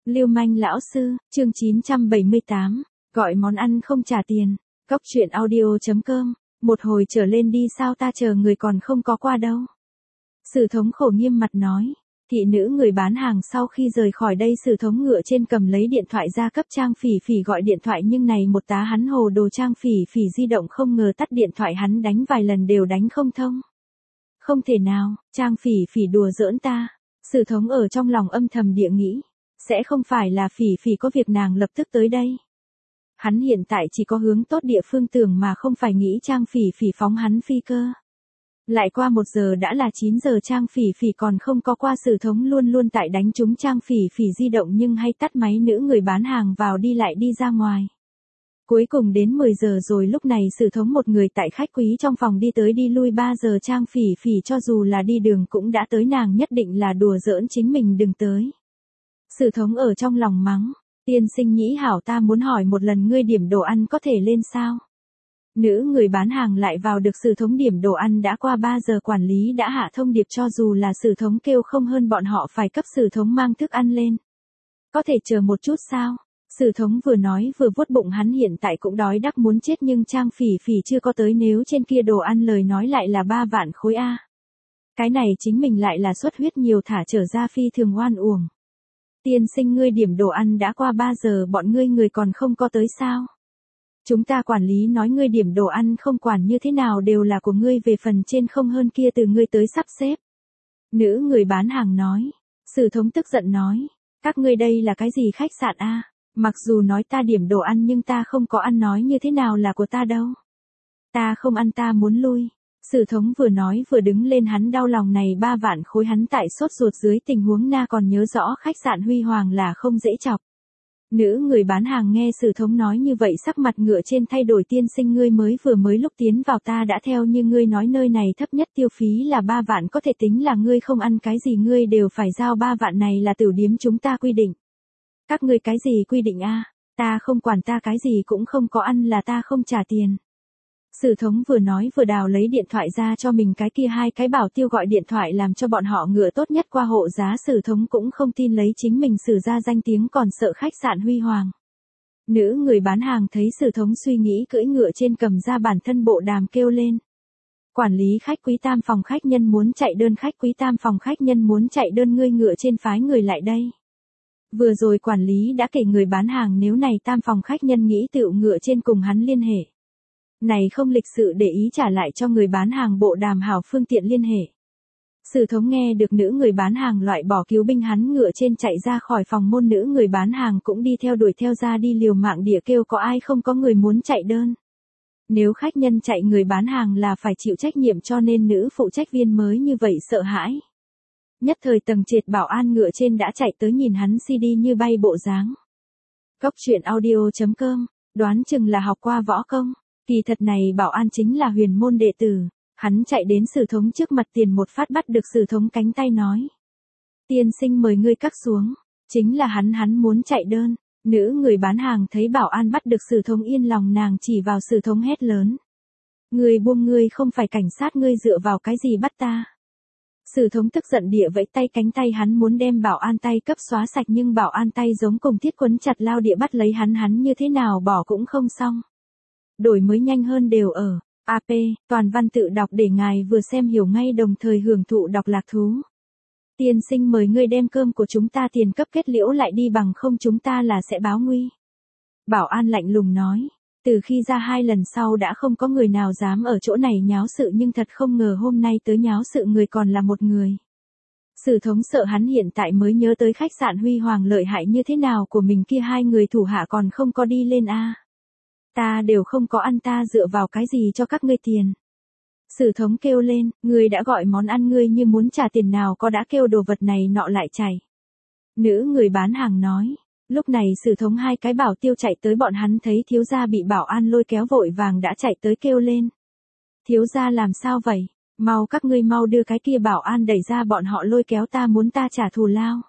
Lưu manh lão sư, chương 978, gọi món ăn không trả tiền. Cóc truyện audio.com, một hồi trở lên đi sao ta chờ người còn không có qua đâu. Sử thống khổ nghiêm mặt nói. Thị nữ người bán hàng sau khi rời khỏi đây Sử thống ngựa trên cầm lấy điện thoại ra cấp Trang Phỉ Phỉ gọi điện thoại nhưng này một tá hắn hồ đồ Trang Phỉ Phỉ di động không ngờ tắt điện thoại hắn đánh vài lần đều đánh không thông. Không thể nào, Trang Phỉ Phỉ đùa giỡn ta. Sử thống ở trong lòng âm thầm địa nghĩ. Sẽ không phải là Phỉ Phỉ có việc nàng lập tức tới đây. Hắn hiện tại chỉ có hướng tốt địa phương tưởng mà không phải nghĩ Trang Phỉ Phỉ phóng hắn phi cơ. Lại qua 1 giờ đã là 9 giờ Trang Phỉ Phỉ còn không có qua Sử thống luôn luôn tại đánh trúng Trang Phỉ Phỉ di động nhưng hay tắt máy nữ người bán hàng vào đi lại đi ra ngoài. Cuối cùng đến 10 giờ rồi lúc này Sử thống một người tại khách quý trong phòng đi tới đi lui 3 giờ Trang Phỉ Phỉ cho dù là đi đường cũng đã tới nàng nhất định là đùa giỡn chính mình đừng tới. Sử thống ở trong lòng mắng, tiên sinh nhĩ hảo ta muốn hỏi một lần ngươi điểm đồ ăn có thể lên sao? Nữ người bán hàng lại vào được Sử thống điểm đồ ăn đã qua 3 giờ quản lý đã hạ thông điệp cho dù là Sử thống kêu không hơn bọn họ phải cấp Sử thống mang thức ăn lên. Có thể chờ một chút sao? Sử thống vừa nói vừa vuốt bụng hắn hiện tại cũng đói đắc muốn chết nhưng Trang Phỉ Phỉ chưa có tới nếu trên kia đồ ăn lời nói lại là 3 vạn khối A. Cái này chính mình lại là xuất huyết nhiều thả trở ra phi thường oan uổng. Tiên sinh ngươi điểm đồ ăn đã qua 3 giờ bọn ngươi người còn không có tới sao? Chúng ta quản lý nói ngươi điểm đồ ăn không quản như thế nào đều là của ngươi về phần trên không hơn kia từ ngươi tới sắp xếp. Nữ người bán hàng nói. Sử thống tức giận nói. Các ngươi đây là cái gì khách sạn a? Mặc dù nói ta điểm đồ ăn nhưng ta không có ăn nói như thế nào là của ta đâu. Ta không ăn ta muốn lui. Sử thống vừa nói vừa đứng lên hắn đau lòng này 3 vạn khối hắn tại sốt ruột dưới tình huống na còn nhớ rõ khách sạn Huy Hoàng là không dễ chọc. Nữ người bán hàng nghe Sử thống nói như vậy sắc mặt ngựa trên thay đổi tiên sinh ngươi mới lúc tiến vào ta đã theo như ngươi nói nơi này thấp nhất tiêu phí là 3 vạn có thể tính là ngươi không ăn cái gì ngươi đều phải giao 3 vạn này là tiểu điếm chúng ta quy định. Các ngươi cái gì quy định a? Ta không quản ta cái gì cũng không có ăn là ta không trả tiền. Sử thống vừa nói vừa đào lấy điện thoại ra cho mình cái kia 2 cái bảo tiêu gọi điện thoại làm cho bọn họ ngựa tốt nhất qua hộ giá Sử thống cũng không tin lấy chính mình sử ra danh tiếng còn sợ khách sạn Huy Hoàng. Nữ người bán hàng thấy Sử thống suy nghĩ cưỡi ngựa trên cầm ra bản thân bộ đàm kêu lên. Quản lý khách quý tam phòng khách nhân muốn chạy đơn khách quý tam phòng khách nhân muốn chạy đơn ngươi ngựa trên phái người lại đây. Vừa rồi quản lý đã kể người bán hàng nếu này tam phòng khách nhân nghĩ tựu ngựa trên cùng hắn liên hệ. Này không lịch sự để ý trả lại cho người bán hàng bộ đàm hảo phương tiện liên hệ. Sử thống nghe được nữ người bán hàng loại bỏ cứu binh hắn ngựa trên chạy ra khỏi phòng môn nữ người bán hàng cũng đi theo đuổi theo ra đi liều mạng địa kêu có ai không có người muốn chạy đơn. Nếu khách nhân chạy người bán hàng là phải chịu trách nhiệm cho nên nữ phụ trách viên mới như vậy sợ hãi. Nhất thời tầng trệt bảo an ngựa trên đã chạy tới nhìn hắn CD như bay bộ dáng. Cóc truyện audio.com, đoán chừng là học qua võ công. Kỳ thật này bảo an chính là huyền môn đệ tử, hắn chạy đến Sử thống trước mặt tiền một phát bắt được Sử thống cánh tay nói. Tiên sinh mời ngươi cắt xuống, chính là hắn muốn chạy đơn, nữ người bán hàng thấy bảo an bắt được Sử thống yên lòng nàng chỉ vào Sử thống hét lớn. Ngươi buông ngươi không phải cảnh sát ngươi dựa vào cái gì bắt ta. Sử thống tức giận địa vẫy tay cánh tay hắn muốn đem bảo an tay cấp xóa sạch nhưng bảo an tay giống cùng thiết quấn chặt lao địa bắt lấy hắn như thế nào bỏ cũng không xong. Đổi mới nhanh hơn đều ở AP, toàn văn tự đọc để ngài vừa xem hiểu ngay đồng thời hưởng thụ đọc lạc thú. Tiên sinh mời ngươi đem cơm của chúng ta tiền cấp kết liễu lại đi bằng không chúng ta là sẽ báo nguy. Bảo an lạnh lùng nói, từ khi ra 2 lần sau đã không có người nào dám ở chỗ này nháo sự nhưng thật không ngờ hôm nay tới nháo sự người còn là một người. Sử thống sợ hắn hiện tại mới nhớ tới khách sạn Huy Hoàng lợi hại như thế nào của mình kia 2 người thủ hạ còn không có đi lên a. Ta đều không có ăn ta dựa vào cái gì cho các ngươi tiền. Sử thống kêu lên, ngươi đã gọi món ăn ngươi như muốn trả tiền nào có đã kêu đồ vật này nọ lại chảy. Nữ người bán hàng nói, lúc này Sử thống 2 cái bảo tiêu chạy tới bọn hắn thấy thiếu gia bị bảo an lôi kéo vội vàng đã chạy tới kêu lên. Thiếu gia làm sao vậy, mau các ngươi mau đưa cái kia bảo an đẩy ra bọn họ lôi kéo ta muốn ta trả thù lao.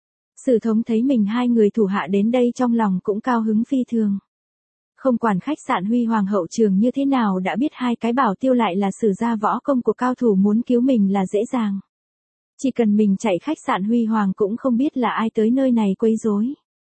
Sử thống thấy mình 2 người thủ hạ đến đây trong lòng cũng cao hứng phi thường. Không quản khách sạn Huy Hoàng hậu trường như thế nào đã biết 2 cái bảo tiêu lại là sử gia võ công của cao thủ muốn cứu mình là dễ dàng. Chỉ cần mình chạy khách sạn Huy Hoàng cũng không biết là ai tới nơi này quấy rối.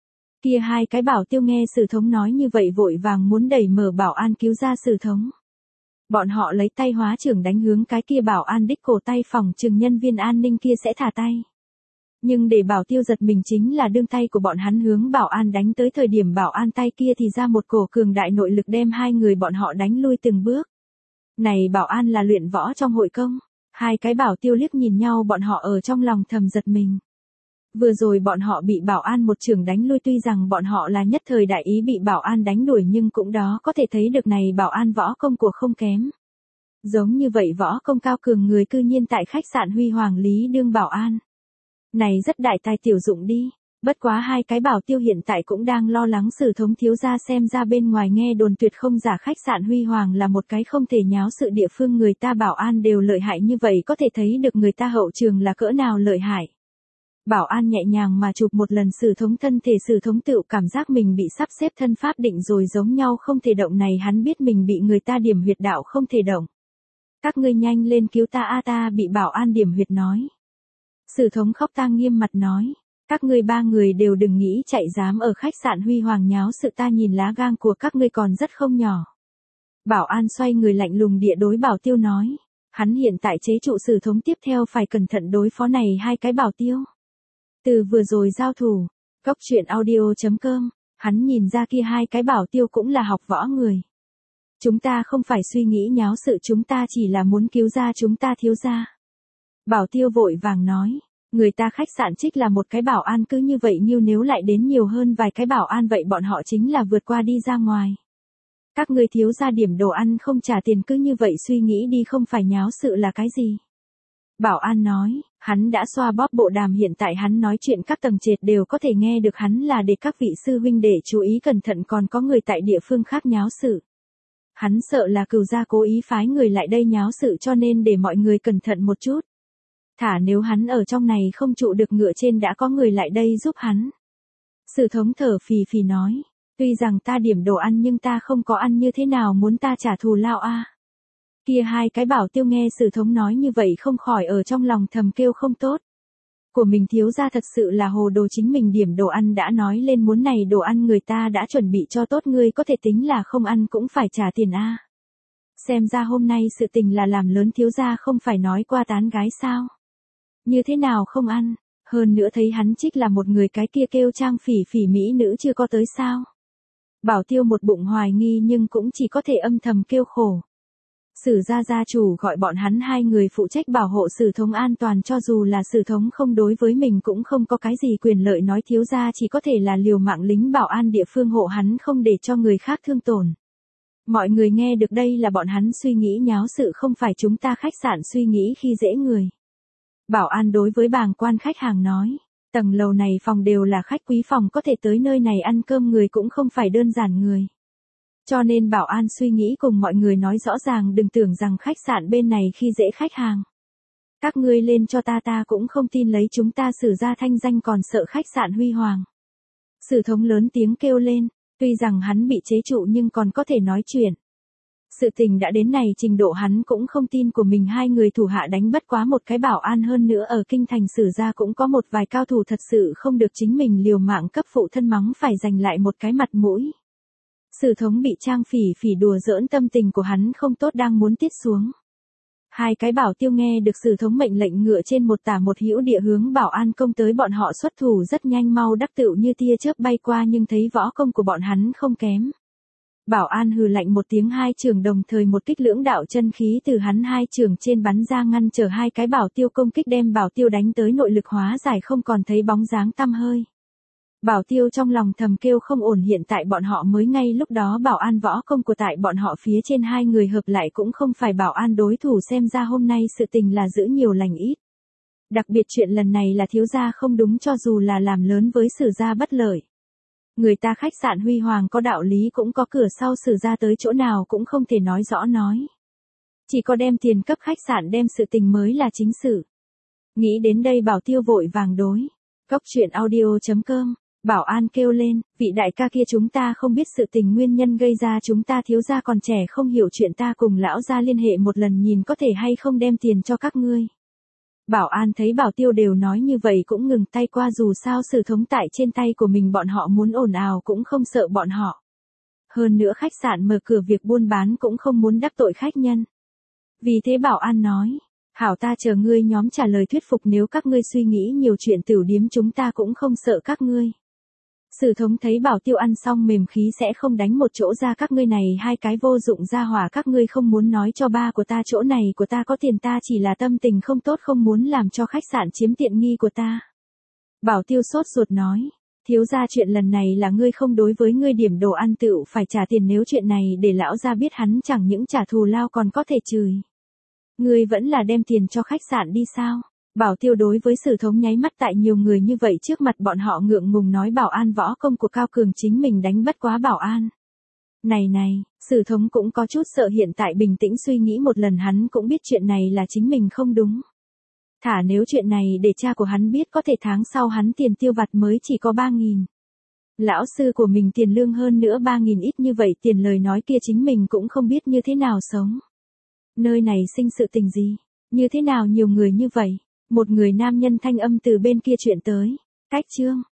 Kia hai cái bảo tiêu nghe Sử Thống nói như vậy vội vàng muốn đẩy mở bảo an cứu ra Sử Thống. Bọn họ lấy tay hóa trưởng đánh hướng cái kia bảo an đích cổ tay, phòng chừng nhân viên an ninh kia sẽ thả tay. Nhưng để bảo tiêu giật mình chính là đương tay của bọn hắn hướng bảo an đánh tới thời điểm bảo an tay kia thì ra một cổ cường đại nội lực đem hai người bọn họ đánh lui từng bước. Này bảo an là luyện võ trong hội công. Hai cái bảo tiêu liếc nhìn nhau, bọn họ ở trong lòng thầm giật mình. Vừa rồi bọn họ bị bảo an một chưởng đánh lui, tuy rằng bọn họ là nhất thời đại ý bị bảo an đánh đuổi nhưng cũng đó có thể thấy được này bảo an võ công của không kém. Giống như vậy võ công cao cường người cư nhiên tại khách sạn Huy Hoàng Lý đương bảo an. Này rất đại tài tiểu dụng đi. Bất quá hai cái bảo tiêu hiện tại cũng đang lo lắng Sử Thống thiếu gia, xem ra bên ngoài nghe đồn tuyệt không giả khách sạn Huy Hoàng là một cái không thể nháo sự địa phương, người ta bảo an đều lợi hại như vậy, có thể thấy được người ta hậu trường là cỡ nào lợi hại. Bảo an nhẹ nhàng mà chụp một lần Sử Thống thân thể, Sử Thống tự cảm giác mình bị sắp xếp thân pháp định rồi, giống nhau không thể động, này hắn biết mình bị người ta điểm huyệt đạo không thể động. Các ngươi nhanh lên cứu ta a, ta bị bảo an điểm huyệt nói. Sử Thống khóc tang nghiêm mặt nói. Các ngươi ba người đều đừng nghĩ chạy, dám ở khách sạn Huy Hoàng nháo sự, ta nhìn lá gan của các ngươi còn rất không nhỏ. Bảo an xoay người lạnh lùng địa đối bảo tiêu nói. Hắn hiện tại chế trụ Sử Thống, tiếp theo phải cẩn thận đối phó này hai cái bảo tiêu. Từ vừa rồi giao thủ, Cốc Truyện Audio.com, hắn nhìn ra kia hai cái bảo tiêu cũng là học võ người. Chúng ta không phải suy nghĩ nháo sự, chúng ta chỉ là muốn cứu ra chúng ta thiếu gia. Bảo tiêu vội vàng nói. Người ta khách sạn trích là một cái bảo an, cứ như vậy như nếu lại đến nhiều hơn vài cái bảo an vậy bọn họ chính là vượt qua đi ra ngoài. Các ngươi thiếu gia điểm đồ ăn không trả tiền, cứ như vậy suy nghĩ đi, không phải nháo sự là cái gì. Bảo an nói, hắn đã xoa bóp bộ đàm, hiện tại hắn nói chuyện các tầng trệt đều có thể nghe được, hắn là để các vị sư huynh để chú ý cẩn thận, còn có người tại địa phương khác nháo sự. Hắn sợ là Cửu gia cố ý phái người lại đây nháo sự, cho nên để mọi người cẩn thận một chút. Thả nếu hắn ở trong này không trụ được, ngựa trên đã có người lại đây giúp hắn. Sử Thống thở phì phì nói, tuy rằng ta điểm đồ ăn nhưng ta không có ăn, như thế nào muốn ta trả thù lao a? Kia hai cái bảo tiêu nghe Sử Thống nói như vậy không khỏi ở trong lòng thầm kêu không tốt. Của mình thiếu gia thật sự là hồ đồ, chính mình điểm đồ ăn đã nói lên muốn này đồ ăn người ta đã chuẩn bị cho tốt, ngươi có thể tính là không ăn cũng phải trả tiền a. Xem ra hôm nay sự tình là làm lớn, thiếu gia không phải nói qua tán gái sao? Như thế nào không ăn, hơn nữa thấy hắn trích là một người, cái kia kêu Trang Phỉ Phỉ mỹ nữ chưa có tới sao? Bảo tiêu một bụng hoài nghi nhưng cũng chỉ có thể âm thầm kêu khổ. Sử gia chủ gọi bọn hắn hai người phụ trách bảo hộ Sử Thống an toàn, cho dù là Sử Thống không đối với mình cũng không có cái gì quyền lợi nói, thiếu gia chỉ có thể là liều mạng lính bảo an địa phương hộ hắn không để cho người khác thương tổn. Mọi người nghe được đây là bọn hắn suy nghĩ nháo sự, không phải chúng ta khách sạn suy nghĩ khi dễ người. Bảo an đối với bàng quan khách hàng nói, tầng lầu này phòng đều là khách quý phòng, có thể tới nơi này ăn cơm người cũng không phải đơn giản người. Cho nên bảo an suy nghĩ cùng mọi người nói rõ ràng, đừng tưởng rằng khách sạn bên này khi dễ khách hàng. Các ngươi lên cho ta cũng không tin lấy chúng ta Sử gia thanh danh, còn sợ khách sạn Huy Hoàng. Sử Thống lớn tiếng kêu lên, tuy rằng hắn bị chế trụ nhưng còn có thể nói chuyện. Sự tình đã đến này trình độ, hắn cũng không tin của mình hai người thủ hạ đánh bất quá một cái bảo an, hơn nữa ở kinh thành Sử gia cũng có một vài cao thủ, thật sự không được chính mình liều mạng cấp phụ thân mắng, phải giành lại một cái mặt mũi. Sử Thống bị Trang Phỉ Phỉ đùa giỡn, tâm tình của hắn không tốt, đang muốn tiết xuống. Hai cái bảo tiêu nghe được Sử Thống mệnh lệnh, ngựa trên một tả một hữu địa hướng bảo an công tới, bọn họ xuất thủ rất nhanh, mau đắc tựu như tia chớp bay qua, nhưng thấy võ công của bọn hắn không kém. Bảo an hừ lạnh một tiếng, hai trường đồng thời một kích, lưỡng đạo chân khí từ hắn hai trường trên bắn ra, ngăn trở hai cái bảo tiêu công kích, đem bảo tiêu đánh tới nội lực hóa giải, không còn thấy bóng dáng tăm hơi. Bảo tiêu trong lòng thầm kêu không ổn, hiện tại bọn họ mới ngay lúc đó bảo an võ công của tại bọn họ phía trên hai người hợp lại cũng không phải bảo an đối thủ, xem ra hôm nay sự tình là giữ nhiều lành ít. Đặc biệt chuyện lần này là thiếu gia không đúng, cho dù là làm lớn với Sử gia bất lợi. Người ta khách sạn Huy Hoàng có đạo lý cũng có cửa sau, Sử gia tới chỗ nào cũng không thể nói rõ nói. Chỉ có đem tiền cấp khách sạn, đem sự tình mới là chính sự. Nghĩ đến đây bảo tiêu vội vàng đối. Cốc Truyện Audio.com, bảo an kêu lên, vị đại ca kia chúng ta không biết sự tình nguyên nhân gây ra, chúng ta thiếu gia còn trẻ không hiểu chuyện, ta cùng lão gia liên hệ một lần nhìn có thể hay không đem tiền cho các ngươi. Bảo An thấy Bảo Tiêu đều nói như vậy cũng ngừng tay qua, dù sao Sử Thống tại trên tay của mình, bọn họ muốn ồn ào cũng không sợ bọn họ. Hơn nữa khách sạn mở cửa, việc buôn bán cũng không muốn đắc tội khách nhân. Vì thế Bảo An nói, hảo, ta chờ ngươi nhóm trả lời thuyết phục, nếu các ngươi suy nghĩ nhiều chuyện tửu điếm chúng ta cũng không sợ các ngươi. Sử Thống thấy Bảo Tiêu ăn xong mềm khí sẽ không đánh một chỗ ra, các ngươi này hai cái vô dụng gia hỏa, các ngươi không muốn nói cho ba của ta chỗ này của ta có tiền, ta chỉ là tâm tình không tốt không muốn làm cho khách sạn chiếm tiện nghi của ta. Bảo Tiêu sốt ruột nói, thiếu gia, chuyện lần này là ngươi không đối với ngươi điểm đồ ăn tựu phải trả tiền, nếu chuyện này để lão gia biết hắn chẳng những trả thù lao còn có thể chửi. Ngươi vẫn là đem tiền cho khách sạn đi sao? Bảo Tiêu đối với Sử Thống nháy mắt, tại nhiều người như vậy trước mặt bọn họ ngượng ngùng nói Bảo An võ công của cao cường chính mình đánh bất quá Bảo An. Này, Sử Thống cũng có chút sợ, hiện tại bình tĩnh suy nghĩ một lần, hắn cũng biết chuyện này là chính mình không đúng. Thả nếu chuyện này để cha của hắn biết, có thể tháng sau hắn tiền tiêu vặt mới chỉ có 3.000. Lão sư của mình tiền lương hơn nữa 3.000, ít như vậy tiền lời nói kia chính mình cũng không biết như thế nào sống. Nơi này sinh sự tình gì? Như thế nào nhiều người như vậy? Một người nam nhân thanh âm từ bên kia chuyện tới. Cách chương